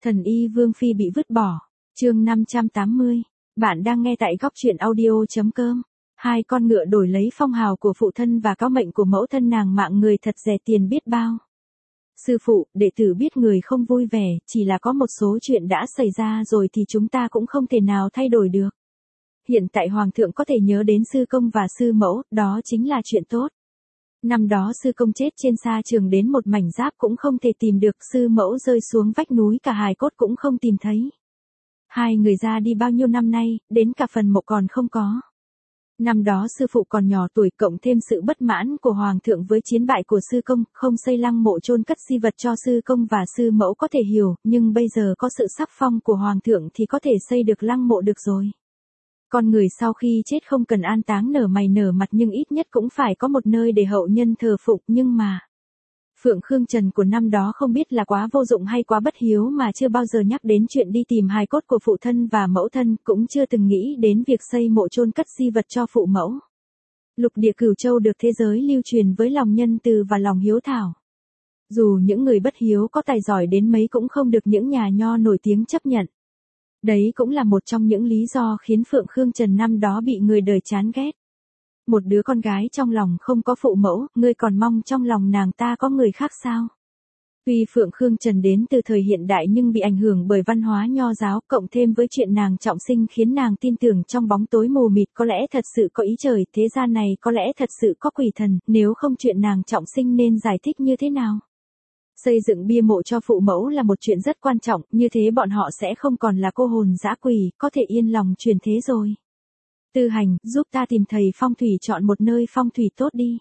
Thần y Vương Phi bị vứt bỏ. Chương 580. Bạn đang nghe tại góc audio.com. Hai con ngựa đổi lấy phong hào của phụ thân và cáo mệnh của mẫu thân nàng mạng người thật rẻ tiền biết bao. Sư phụ, đệ tử biết người không vui vẻ, chỉ là có một số chuyện đã xảy ra rồi thì chúng ta cũng không thể nào thay đổi được. Hiện tại Hoàng thượng có thể nhớ đến sư công và sư mẫu, đó chính là chuyện tốt. Năm đó sư công chết trên sa trường đến một mảnh giáp cũng không thể tìm được, sư mẫu rơi xuống vách núi cả hài cốt cũng không tìm thấy. Hai người ra đi bao nhiêu năm nay, đến cả phần mộ còn không có. Năm đó sư phụ còn nhỏ tuổi, cộng thêm sự bất mãn của Hoàng thượng với chiến bại của sư công, không xây lăng mộ chôn cất di vật cho sư công và sư mẫu có thể hiểu, nhưng bây giờ có sự sắc phong của Hoàng thượng thì có thể xây được lăng mộ được rồi. Con người sau khi chết không cần an táng nở mày nở mặt nhưng ít nhất cũng phải có một nơi để hậu nhân thờ phụng, nhưng mà Phượng Khương Trần của năm đó không biết là quá vô dụng hay quá bất hiếu mà chưa bao giờ nhắc đến chuyện đi tìm hài cốt của phụ thân và mẫu thân, cũng chưa từng nghĩ đến việc xây mộ chôn cất di vật cho phụ mẫu. Lục địa Cửu Châu được thế giới lưu truyền với lòng nhân từ và lòng hiếu thảo. Dù những người bất hiếu có tài giỏi đến mấy cũng không được những nhà nho nổi tiếng chấp nhận. Đấy cũng là một trong những lý do khiến Phượng Khương Trần năm đó bị người đời chán ghét. Một đứa con gái trong lòng không có phụ mẫu, ngươi còn mong trong lòng nàng ta có người khác sao? Tuy Phượng Khương Trần đến từ thời hiện đại nhưng bị ảnh hưởng bởi văn hóa nho giáo, cộng thêm với chuyện nàng trọng sinh khiến nàng tin tưởng trong bóng tối mù mịt có lẽ thật sự có ý trời, thế gian này có lẽ thật sự có quỷ thần, nếu không chuyện nàng trọng sinh nên giải thích như thế nào? Xây dựng bia mộ cho phụ mẫu là một chuyện rất quan trọng, như thế bọn họ sẽ không còn là cô hồn dã quỷ, có thể yên lòng truyền thế rồi. Tư Hành, giúp ta tìm thầy phong thủy chọn một nơi phong thủy tốt đi.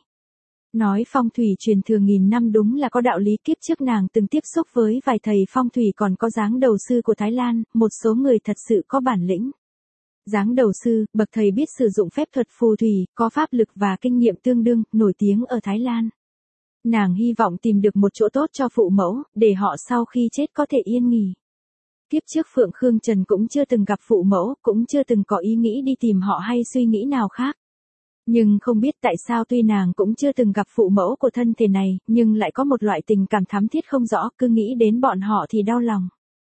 Nói phong thủy truyền thừa nghìn năm đúng là có đạo lý, kiếp trước nàng từng tiếp xúc với vài thầy phong thủy còn có dáng đầu sư của Thái Lan, một số người thật sự có bản lĩnh. Dáng đầu sư, bậc thầy biết sử dụng phép thuật phù thủy, có pháp lực và kinh nghiệm tương đương, nổi tiếng ở Thái Lan. Nàng hy vọng tìm được một chỗ tốt cho phụ mẫu, để họ sau khi chết có thể yên nghỉ. Tiếp trước Phượng Khương Trần cũng chưa từng gặp phụ mẫu, cũng chưa từng có ý nghĩ đi tìm họ hay suy nghĩ nào khác. Nhưng không biết tại sao tuy nàng cũng chưa từng gặp phụ mẫu của thân thể này, nhưng lại có một loại tình cảm thắm thiết không rõ, cứ nghĩ đến bọn họ thì đau lòng.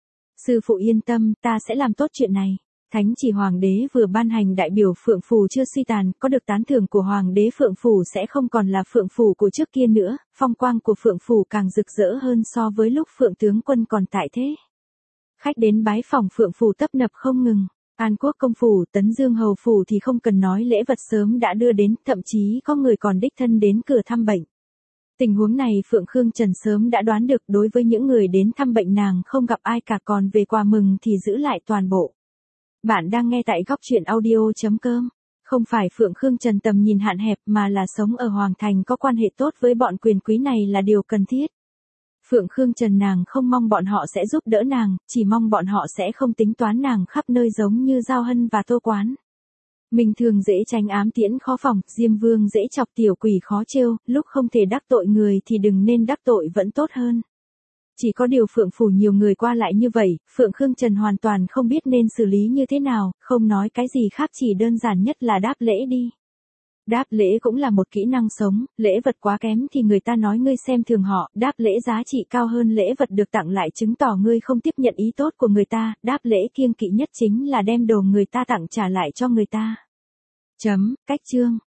Sư phụ yên tâm, ta sẽ làm tốt chuyện này. Thánh chỉ Hoàng đế vừa ban hành đại biểu Phượng Phù chưa suy tàn, có được tán thưởng của Hoàng đế Phượng Phù sẽ không còn là Phượng Phù của trước kia nữa, phong quang của Phượng Phù càng rực rỡ hơn so với lúc Phượng tướng quân còn tại thế. Khách đến bái phòng Phượng Phù tấp nập không ngừng. An Quốc công phủ, Tấn Dương hầu phủ thì không cần nói, lễ vật sớm đã đưa đến, thậm chí có người còn đích thân đến cửa thăm bệnh. Tình huống này Phượng Khương Trần sớm đã đoán được, đối với những người đến thăm bệnh nàng không gặp ai cả, còn về quà mừng thì giữ lại toàn bộ. Bạn đang nghe tại góc audio.com. Không phải Phượng Khương Trần tầm nhìn hạn hẹp mà là sống ở Hoàng Thành có quan hệ tốt với bọn quyền quý này là điều cần thiết. Phượng Khương Trần nàng không mong bọn họ sẽ giúp đỡ nàng, chỉ mong bọn họ sẽ không tính toán nàng khắp nơi giống như Giao Hân và Tô Quán. Mình thường dễ tránh ám tiễn khó phòng, Diêm Vương dễ chọc tiểu quỷ khó trêu, lúc không thể đắc tội người thì đừng nên đắc tội vẫn tốt hơn. Chỉ có điều Phượng Phủ nhiều người qua lại như vậy, Phượng Khương Trần hoàn toàn không biết nên xử lý như thế nào, không nói cái gì khác, chỉ đơn giản nhất là đáp lễ đi. Đáp lễ cũng là một kỹ năng sống, lễ vật quá kém thì người ta nói ngươi xem thường họ, đáp lễ giá trị cao hơn lễ vật được tặng lại chứng tỏ ngươi không tiếp nhận ý tốt của người ta, đáp lễ kiêng kỵ nhất chính là đem đồ người ta tặng trả lại cho người ta. Cách chương.